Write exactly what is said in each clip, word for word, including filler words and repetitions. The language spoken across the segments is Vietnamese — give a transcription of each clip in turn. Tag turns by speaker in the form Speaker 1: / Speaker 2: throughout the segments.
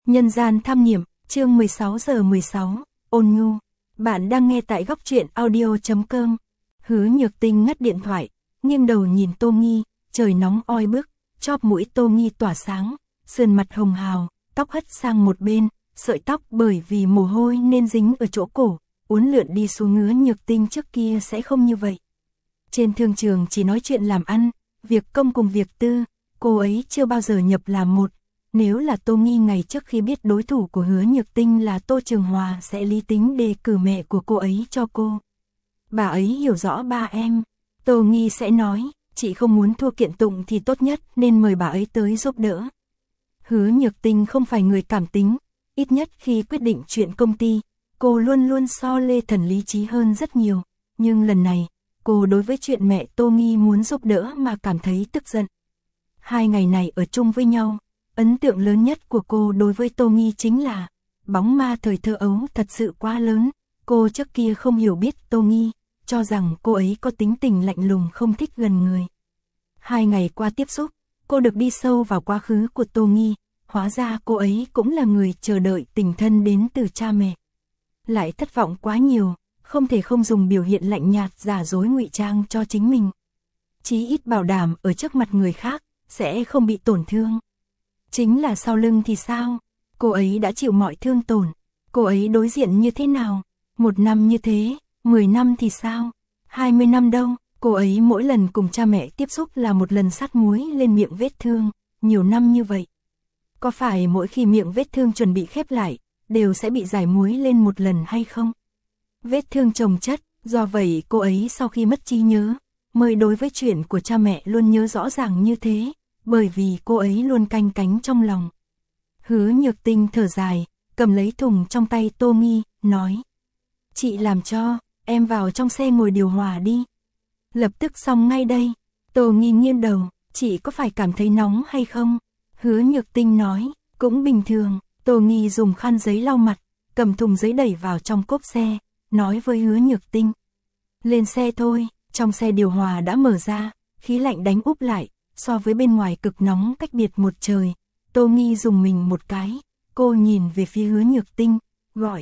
Speaker 1: Nhân gian tham nghiệm, chương mười sáu giờ mười sáu, Ôn Nhu. Bạn đang nghe tại góc truyện audio chấm com. Hứa Nhược Tinh ngắt điện thoại, nghiêng đầu nhìn Tô Nghi, trời nóng oi bức, chóp mũi Tô Nghi tỏa sáng, sườn mặt hồng hào, tóc hất sang một bên, sợi tóc bởi vì mồ hôi nên dính ở chỗ cổ, uốn lượn đi xuống. Hứa Nhược Tinh trước kia sẽ không như vậy. Trên thương trường chỉ nói chuyện làm ăn, việc công cùng việc tư, cô ấy chưa bao giờ nhập làm một. Nếu là Tô Nghi ngày trước khi biết đối thủ của Hứa Nhược Tinh là Tô Trường Hòa sẽ lý tính đề cử mẹ của cô ấy cho cô. Bà ấy hiểu rõ ba em. Tô Nghi sẽ nói, chị không muốn thua kiện tụng thì tốt nhất nên mời bà ấy tới giúp đỡ. Hứa Nhược Tinh không phải người cảm tính, ít nhất khi quyết định chuyện công ty, cô luôn luôn so Lê Thần lý trí hơn rất nhiều. Nhưng lần này, cô đối với chuyện mẹ Tô Nghi muốn giúp đỡ mà cảm thấy tức giận. Hai ngày này ở chung với nhau, ấn tượng lớn nhất của cô đối với Tô Nghi chính là bóng ma thời thơ ấu thật sự quá lớn. Cô trước kia không hiểu biết Tô Nghi, cho rằng cô ấy có tính tình lạnh lùng không thích gần người. Hai ngày qua tiếp xúc, cô được đi sâu vào quá khứ của Tô Nghi, hóa ra cô ấy cũng là người chờ đợi tình thân đến từ cha mẹ. Lại thất vọng quá nhiều, không thể không dùng biểu hiện lạnh nhạt giả dối ngụy trang cho chính mình. Chí ít bảo đảm ở trước mặt người khác, sẽ không bị tổn thương. Chính là sau lưng thì sao? Cô ấy đã chịu mọi thương tổn. Cô ấy đối diện như thế nào? Một năm như thế, mười năm thì sao? Hai mươi năm đâu? Cô ấy mỗi lần cùng cha mẹ tiếp xúc là một lần sắt muối lên miệng vết thương, nhiều năm như vậy. Có phải mỗi khi miệng vết thương chuẩn bị khép lại, đều sẽ bị rải muối lên một lần hay không? Vết thương chồng chất, do vậy cô ấy sau khi mất trí nhớ, mới đối với chuyện của cha mẹ luôn nhớ rõ ràng như thế, bởi vì cô ấy luôn canh cánh trong lòng. Hứa Nhược Tinh thở dài, cầm lấy thùng trong tay Tô Nghi, nói: chị làm cho, em vào trong xe ngồi điều hòa đi. Lập tức xong ngay đây. Tô Nghi nghiêng đầu, chị có phải cảm thấy nóng hay không? Hứa Nhược Tinh nói, cũng bình thường. Tô Nghi dùng khăn giấy lau mặt, cầm thùng giấy đẩy vào trong cốp xe, nói với Hứa Nhược Tinh: lên xe thôi. Trong xe điều hòa đã mở ra, khí lạnh đánh úp lại, so với bên ngoài cực nóng cách biệt một trời. Tô Nghi dùng mình một cái, cô nhìn về phía Hứa Nhược Tinh, gọi: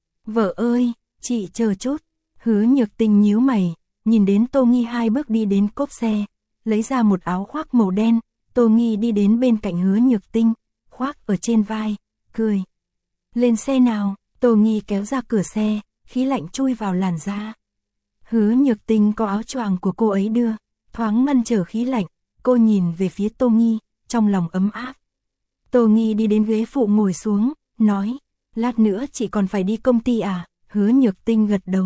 Speaker 1: vợ ơi, chị chờ chút. Hứa Nhược Tinh nhíu mày, nhìn đến Tô Nghi hai bước đi đến cốp xe, lấy ra một áo khoác màu đen. Tô Nghi đi đến bên cạnh Hứa Nhược Tinh, khoác ở trên vai, cười: lên xe nào. Tô Nghi kéo ra cửa xe, khí lạnh chui vào làn da. Hứa Nhược Tinh có áo choàng của cô ấy đưa, thoáng ngăn trở khí lạnh. Cô nhìn về phía Tô Nghi, trong lòng ấm áp. Tô Nghi đi đến ghế phụ ngồi xuống, nói: lát nữa chị còn phải đi công ty à? Hứa Nhược Tinh gật đầu.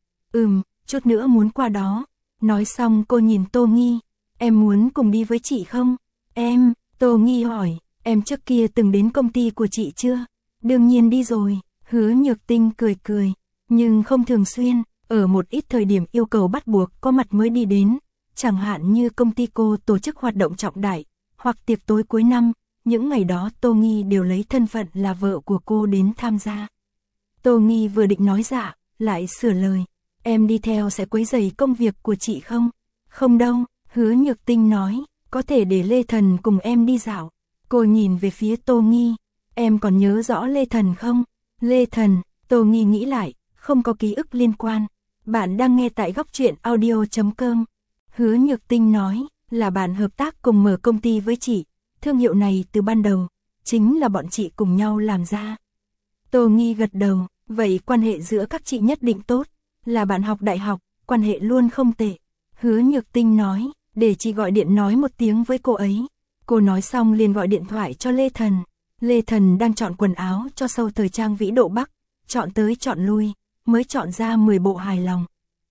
Speaker 1: Ừm, chút nữa muốn qua đó. Nói xong cô nhìn Tô Nghi: em muốn cùng đi với chị không? Em, Tô Nghi hỏi, em trước kia từng đến công ty của chị chưa? Đương nhiên đi rồi. Hứa Nhược Tinh cười cười, nhưng không thường xuyên, ở một ít thời điểm yêu cầu bắt buộc có mặt mới đi đến. Chẳng hạn như công ty cô tổ chức hoạt động trọng đại, hoặc tiệc tối cuối năm, những ngày đó Tô Nghi đều lấy thân phận là vợ của cô đến tham gia. Tô Nghi vừa định nói dạ, lại sửa lời: em đi theo sẽ quấy rầy công việc của chị không? Không đâu. Hứa Nhược Tinh nói, có thể để Lê Thần cùng em đi dạo. Cô nhìn về phía Tô Nghi, em còn nhớ rõ Lê Thần không? Lê Thần, Tô Nghi nghĩ lại, không có ký ức liên quan. Bạn đang nghe tại góc truyện audio chấm com. Hứa Nhược Tinh nói, là bạn hợp tác cùng mở công ty với chị. Thương hiệu này từ ban đầu, chính là bọn chị cùng nhau làm ra. Tô Nghi gật đầu, vậy quan hệ giữa các chị nhất định tốt. Là bạn học đại học, quan hệ luôn không tệ. Hứa Nhược Tinh nói, để chị gọi điện nói một tiếng với cô ấy. Cô nói xong liền gọi điện thoại cho Lê Thần. Lê Thần đang chọn quần áo cho show thời trang Vĩ Độ Bắc, chọn tới chọn lui, mới chọn ra mười bộ hài lòng.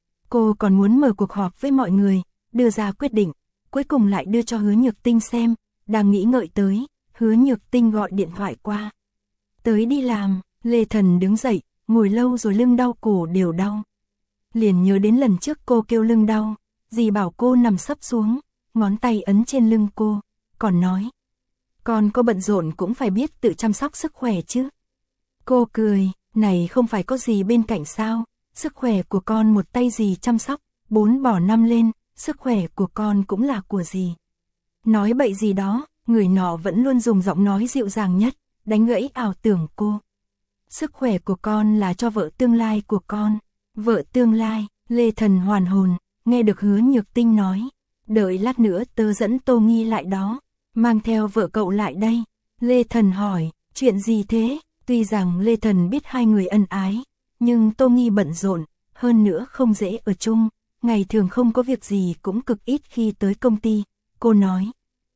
Speaker 1: Cô còn muốn mở cuộc họp với mọi người, đưa ra quyết định, cuối cùng lại đưa cho Hứa Nhược Tinh xem. Đang nghĩ ngợi tới, Hứa Nhược Tinh gọi điện thoại qua. Tới đi làm. Lê Thần đứng dậy, ngồi lâu rồi lưng đau cổ đều đau. Liền nhớ đến lần trước cô kêu lưng đau, dì bảo cô nằm sấp xuống, ngón tay ấn trên lưng cô, còn nói: con có bận rộn cũng phải biết tự chăm sóc sức khỏe chứ. Cô cười, này không phải có gì bên cạnh sao? Sức khỏe của con một tay dì chăm sóc, bốn bỏ năm lên, sức khỏe của con cũng là của dì. Nói bậy gì đó, người nọ vẫn luôn dùng giọng nói dịu dàng nhất, đánh gãy ảo tưởng cô. Sức khỏe của con là cho vợ tương lai của con. Vợ tương lai, Lê Thần hoàn hồn, nghe được Hứa Nhược Tinh nói. Đợi lát nữa tớ dẫn Tô Nghi lại đó, mang theo vợ cậu lại đây. Lê Thần hỏi, chuyện gì thế? Tuy rằng Lê Thần biết hai người ân ái, nhưng Tô Nghi bận rộn, hơn nữa không dễ ở chung, ngày thường không có việc gì cũng cực ít khi tới công ty. Cô nói,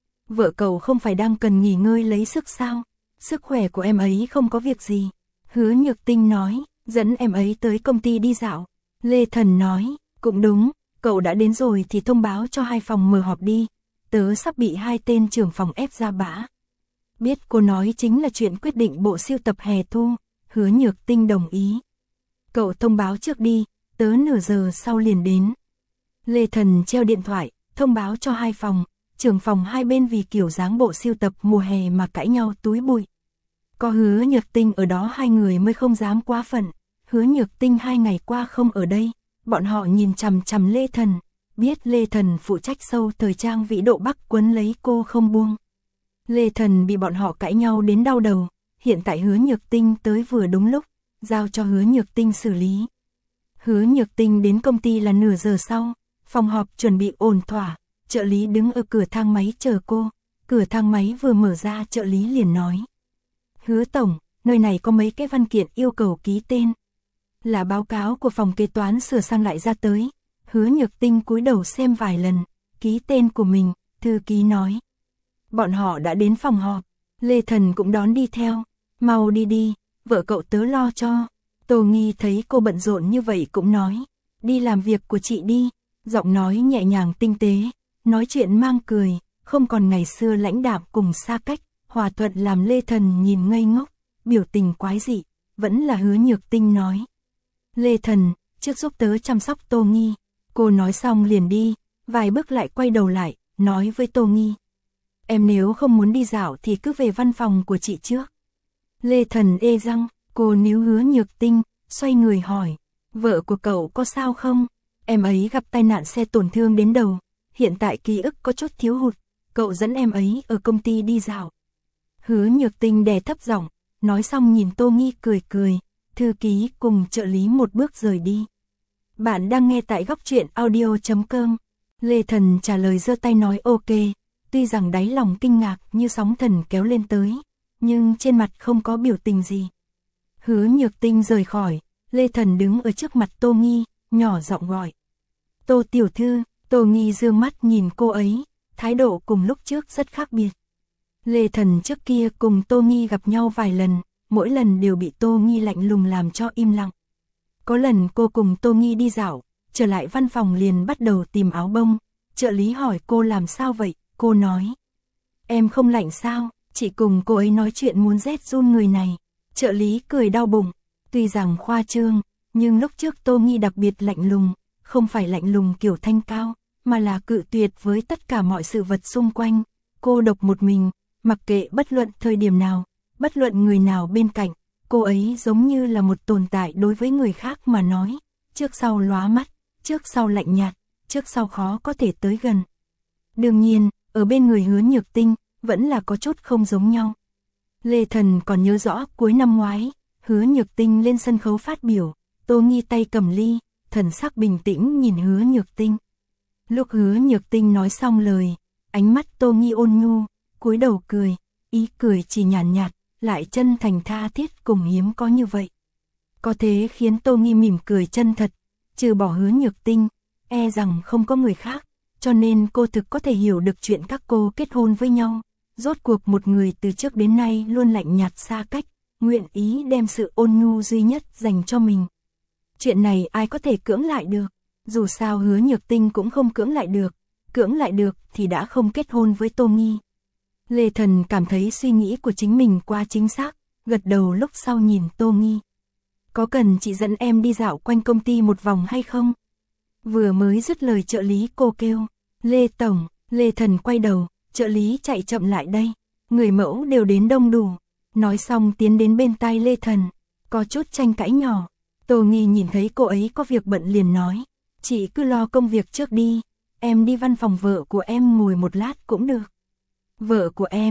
Speaker 1: vợ cậu không phải đang cần nghỉ ngơi lấy sức sao? Sức khỏe của em ấy không có việc gì. Hứa Nhược Tinh nói, dẫn em ấy tới công ty đi dạo. Lê Thần nói, cũng đúng, cậu đã đến rồi thì thông báo cho hai phòng mở họp đi. Tớ sắp bị hai tên trưởng phòng ép ra bã. Biết cô nói chính là chuyện quyết định bộ sưu tập hè thu, Hứa Nhược Tinh đồng ý. Cậu thông báo trước đi, tớ nửa giờ sau liền đến. Lê Thần treo điện thoại, thông báo cho hai phòng, trưởng phòng hai bên vì kiểu dáng bộ sưu tập mùa hè mà cãi nhau túi bụi. Có Hứa Nhược Tinh ở đó hai người mới không dám quá phận. Hứa Nhược Tinh hai ngày qua không ở đây, bọn họ nhìn chằm chằm Lê Thần, biết Lê Thần phụ trách sâu thời trang vĩ độ Bắc quấn lấy cô không buông. Lê Thần bị bọn họ cãi nhau đến đau đầu, hiện tại Hứa Nhược Tinh tới vừa đúng lúc, giao cho Hứa Nhược Tinh xử lý. Hứa Nhược Tinh đến công ty là nửa giờ sau, phòng họp chuẩn bị ổn thỏa, trợ lý đứng ở cửa thang máy chờ cô, cửa thang máy vừa mở ra trợ lý liền nói. Hứa Tổng, nơi này có mấy cái văn kiện yêu cầu ký tên. Là báo cáo của phòng kế toán sửa sang lại ra tới. Hứa Nhược Tinh cúi đầu xem vài lần, ký tên của mình, thư ký nói. Bọn họ đã đến phòng họp, Lê Thần cũng đón đi theo. Mau đi đi, vợ cậu tớ lo cho. Tô Nghi thấy cô bận rộn như vậy cũng nói. Đi làm việc của chị đi, giọng nói nhẹ nhàng tinh tế, nói chuyện mang cười, không còn ngày xưa lãnh đạm cùng xa cách, hòa thuận làm Lê Thần nhìn ngây ngốc, biểu tình quái dị, vẫn là Hứa Nhược Tinh nói. Lê Thần, trước giúp tớ chăm sóc Tô Nghi. Cô nói xong liền đi, vài bước lại quay đầu lại, nói với Tô Nghi. Em nếu không muốn đi dạo thì cứ về văn phòng của chị trước. Lê Thần ê răng, cô níu Hứa Nhược Tinh, xoay người hỏi. Vợ của cậu có sao không? Em ấy gặp tai nạn xe tổn thương đến đầu, hiện tại ký ức có chút thiếu hụt, cậu dẫn em ấy ở công ty đi dạo. Hứa Nhược Tinh đè thấp giọng, nói xong nhìn Tô Nghi cười cười, thư ký cùng trợ lý một bước rời đi. Bạn đang nghe tại góc truyện audio chấm com. Lê Thần trả lời giơ tay nói ok, tuy rằng đáy lòng kinh ngạc như sóng thần kéo lên tới, nhưng trên mặt không có biểu tình gì. Hứa Nhược Tinh rời khỏi, Lê Thần đứng ở trước mặt Tô Nghi, nhỏ giọng gọi. Tô tiểu thư. Tô Nghi dương mắt nhìn cô ấy, thái độ cùng lúc trước rất khác biệt. Lê Thần trước kia cùng Tô Nghi gặp nhau vài lần, mỗi lần đều bị Tô Nghi lạnh lùng làm cho im lặng. Có lần cô cùng Tô Nghi đi dạo, trở lại văn phòng liền bắt đầu tìm áo bông, trợ lý hỏi cô làm sao vậy, cô nói. Em không lạnh sao, chỉ cùng cô ấy nói chuyện muốn rét run người này. Trợ lý cười đau bụng, tuy rằng khoa trương, nhưng lúc trước Tô Nghi đặc biệt lạnh lùng, không phải lạnh lùng kiểu thanh cao, mà là cự tuyệt với tất cả mọi sự vật xung quanh, cô độc một mình, mặc kệ bất luận thời điểm nào, bất luận người nào bên cạnh, cô ấy giống như là một tồn tại đối với người khác mà nói, trước sau lóa mắt, trước sau lạnh nhạt, trước sau khó có thể tới gần. Đương nhiên, ở bên người Hứa Nhược Tinh, vẫn là có chút không giống nhau. Lê Thần còn nhớ rõ cuối năm ngoái, Hứa Nhược Tinh lên sân khấu phát biểu, Tô Nghi tay cầm ly, thần sắc bình tĩnh nhìn Hứa Nhược Tinh. Lúc Hứa Nhược Tinh nói xong lời, ánh mắt Tô Nghi ôn nhu, cúi đầu cười, ý cười chỉ nhàn nhạt, nhạt, lại chân thành tha thiết cùng hiếm có như vậy. Có thế khiến Tô Nghi mỉm cười chân thật, trừ bỏ Hứa Nhược Tinh, e rằng không có người khác, cho nên cô thực có thể hiểu được chuyện các cô kết hôn với nhau. Rốt cuộc một người từ trước đến nay luôn lạnh nhạt xa cách, nguyện ý đem sự ôn nhu duy nhất dành cho mình. Chuyện này ai có thể cưỡng lại được, dù sao Hứa Nhược Tinh cũng không cưỡng lại được, cưỡng lại được thì đã không kết hôn với Tô Nghi. Lê Thần cảm thấy suy nghĩ của chính mình quá chính xác, gật đầu lúc sau nhìn Tô Nghi. Có cần chị dẫn em đi dạo quanh công ty một vòng hay không? Vừa mới dứt lời trợ lý cô kêu, Lê Tổng, Lê Thần quay đầu, trợ lý chạy chậm lại đây, người mẫu đều đến đông đủ. Nói xong tiến đến bên tai Lê Thần, có chút tranh cãi nhỏ. Tô Nghi nhìn thấy cô ấy có việc bận liền nói, chị cứ lo công việc trước đi, em đi văn phòng vợ của em ngồi một lát cũng được. Vợ của em,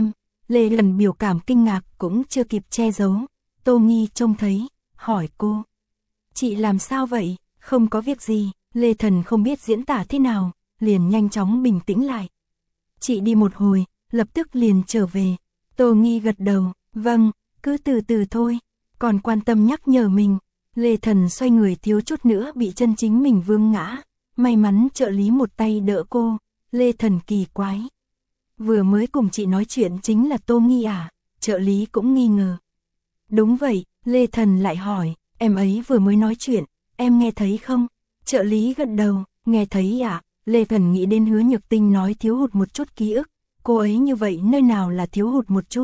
Speaker 1: Lê Thần biểu cảm kinh ngạc cũng chưa kịp che giấu. Tô Nghi trông thấy, hỏi cô. Chị làm sao vậy? Không có việc gì. Lê Thần không biết diễn tả thế nào, liền nhanh chóng bình tĩnh lại. Chị đi một hồi, lập tức liền trở về. Tô Nghi gật đầu, vâng, cứ từ từ thôi. Còn quan tâm nhắc nhở mình. Lê Thần xoay người thiếu chút nữa bị chân chính mình vương ngã. May mắn trợ lý một tay đỡ cô. Lê Thần kỳ quái. Vừa mới cùng chị nói chuyện chính là Tô Nghi à? Trợ lý cũng nghi ngờ. Đúng vậy, Lê Thần lại hỏi, em ấy vừa mới nói chuyện, em nghe thấy không? Trợ lý gật đầu, nghe thấy ạ. À? Lê Thần nghĩ đến Hứa Nhược Tinh nói thiếu hụt một chút ký ức, cô ấy như vậy nơi nào là thiếu hụt một chút.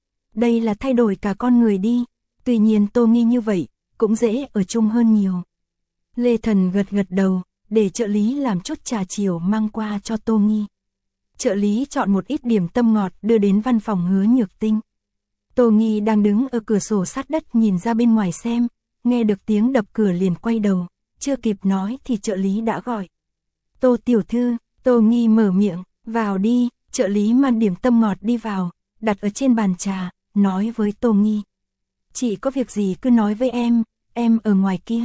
Speaker 1: Đây là thay đổi cả con người đi, tuy nhiên Tô Nghi như vậy, cũng dễ ở chung hơn nhiều. Lê Thần gật gật đầu, để trợ lý làm chút trà chiều mang qua cho Tô Nghi. Trợ lý chọn một ít điểm tâm ngọt đưa đến văn phòng Hứa Nhược Tinh. Tô Nghi đang đứng ở cửa sổ sát đất nhìn ra bên ngoài xem, nghe được tiếng đập cửa liền quay đầu, chưa kịp nói thì trợ lý đã gọi. Tô tiểu thư, Tô Nghi mở miệng, vào đi, trợ lý mang điểm tâm ngọt đi vào, đặt ở trên bàn trà, nói với Tô Nghi. Chị có việc gì cứ nói với em, em ở ngoài kia.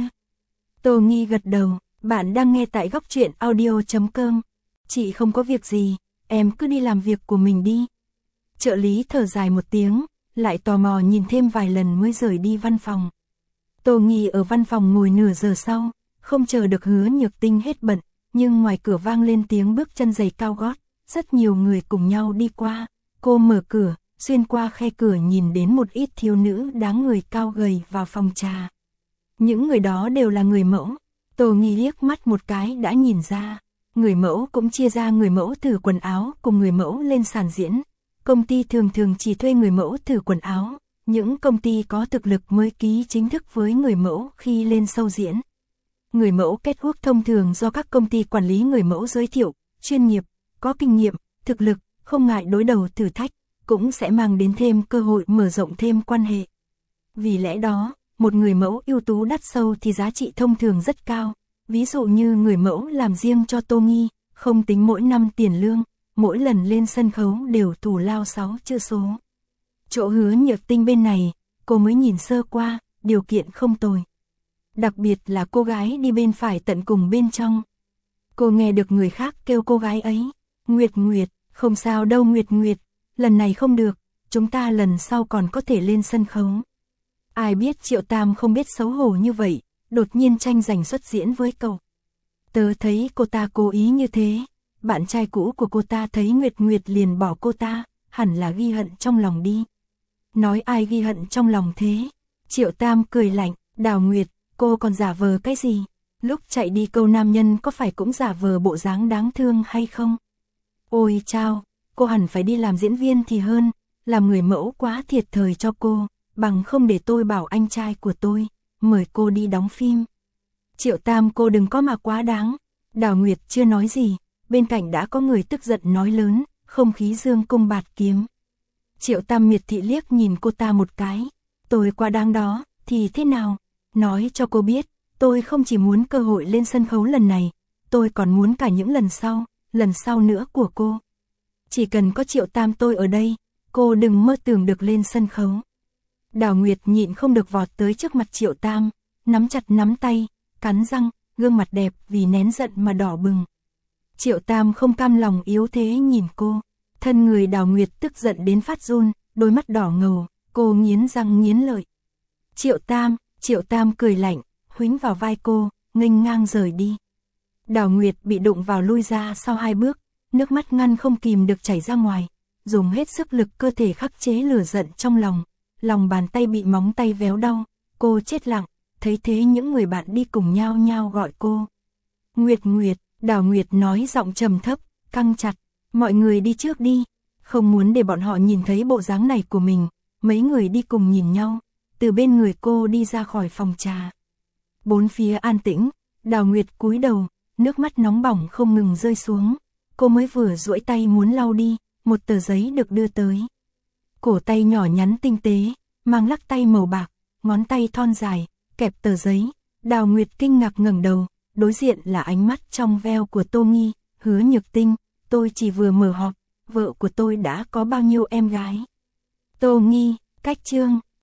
Speaker 1: Tô Nghi gật đầu, bạn đang nghe tại góc truyện audio chấm com. Chị không có việc gì, em cứ đi làm việc của mình đi. Trợ lý thở dài một tiếng, lại tò mò nhìn thêm vài lần mới rời đi văn phòng. Tô Nghi ở văn phòng ngồi nửa giờ sau, không chờ được Hứa Nhược Tinh hết bận, nhưng ngoài cửa vang lên tiếng bước chân giày cao gót, rất nhiều người cùng nhau đi qua. Cô mở cửa, xuyên qua khe cửa nhìn đến một ít thiếu nữ dáng người cao gầy vào phòng trà. Những người đó đều là người mẫu. Tô Nghi liếc mắt một cái đã nhìn ra, người mẫu cũng chia ra người mẫu thử quần áo cùng người mẫu lên sàn diễn. Công ty thường thường chỉ thuê người mẫu thử quần áo, những công ty có thực lực mới ký chính thức với người mẫu khi lên show diễn. Người mẫu kết hút thông thường do các công ty quản lý người mẫu giới thiệu, chuyên nghiệp, có kinh nghiệm, thực lực, không ngại đối đầu thử thách, cũng sẽ mang đến thêm cơ hội mở rộng thêm quan hệ. Vì lẽ đó, một người mẫu ưu tú đắt sâu thì giá trị thông thường rất cao, ví dụ như người mẫu làm riêng cho Tô Nghi, không tính mỗi năm tiền lương, mỗi lần lên sân khấu đều thù lao sáu chữ số. Chỗ Hứa Nhược Tinh bên này, cô mới nhìn sơ qua, điều kiện không tồi. Đặc biệt là cô gái đi bên phải tận cùng bên trong. Cô nghe được người khác kêu cô gái ấy, Nguyệt Nguyệt, không sao đâu Nguyệt Nguyệt, lần này không được, chúng ta lần sau còn có thể lên sân khấu. Ai biết Triệu Tam không biết xấu hổ như vậy, đột nhiên tranh giành xuất diễn với cậu. Tớ thấy cô ta cố ý như thế, bạn trai cũ của cô ta thấy Nguyệt Nguyệt liền bỏ cô ta, hẳn là ghi hận trong lòng đi. Nói ai ghi hận trong lòng thế? Triệu Tam cười lạnh, Đào Nguyệt, cô còn giả vờ cái gì? Lúc chạy đi câu nam nhân có phải cũng giả vờ bộ dáng đáng thương hay không? Ôi chao, cô hẳn phải đi làm diễn viên thì hơn, làm người mẫu quá thiệt thời cho cô, bằng không để tôi bảo anh trai của tôi, mời cô đi đóng phim. Triệu Tam cô đừng có mà quá đáng. Đào Nguyệt chưa nói gì, bên cạnh đã có người tức giận nói lớn, không khí dương cung bạt kiếm. Triệu Tam miệt thị liếc nhìn cô ta một cái, tôi quá đáng đó, thì thế nào? Nói cho cô biết, tôi không chỉ muốn cơ hội lên sân khấu lần này, tôi còn muốn cả những lần sau, lần sau nữa của cô. Chỉ cần có Triệu Tam tôi ở đây, cô đừng mơ tưởng được lên sân khấu. Đào Nguyệt nhịn không được vọt tới trước mặt Triệu Tam, nắm chặt nắm tay, cắn răng, gương mặt đẹp vì nén giận mà đỏ bừng. Triệu Tam không cam lòng yếu thế nhìn cô, thân người Đào Nguyệt tức giận đến phát run, đôi mắt đỏ ngầu, cô nghiến răng nghiến lợi. Triệu Tam, Triệu Tam cười lạnh, huých vào vai cô, nghênh ngang rời đi. Đào Nguyệt bị đụng vào lui ra sau hai bước, nước mắt ngăn không kìm được chảy ra ngoài, dùng hết sức lực cơ thể khắc chế lửa giận trong lòng, lòng bàn tay bị móng tay véo đau, cô chết lặng, thấy thế những người bạn đi cùng nhau nhau gọi cô. Nguyệt Nguyệt, Đào Nguyệt nói giọng trầm thấp, căng chặt, mọi người đi trước đi, không muốn để bọn họ nhìn thấy bộ dáng này của mình, mấy người đi cùng nhìn nhau, từ bên người cô đi ra khỏi phòng trà. Bốn phía an tĩnh, Đào Nguyệt cúi đầu, nước mắt nóng bỏng không ngừng rơi xuống, cô mới vừa duỗi tay muốn lau đi, một tờ giấy được đưa tới. Cổ tay nhỏ nhắn tinh tế, mang lắc tay màu bạc, ngón tay thon dài, kẹp tờ giấy. Đào Nguyệt kinh ngạc ngẩng đầu, đối diện là ánh mắt trong veo của Tô Nghi. Hứa Nhược Tinh, tôi chỉ vừa mở họp, vợ của tôi đã có bao nhiêu em gái. Tô Nghi, cách chương.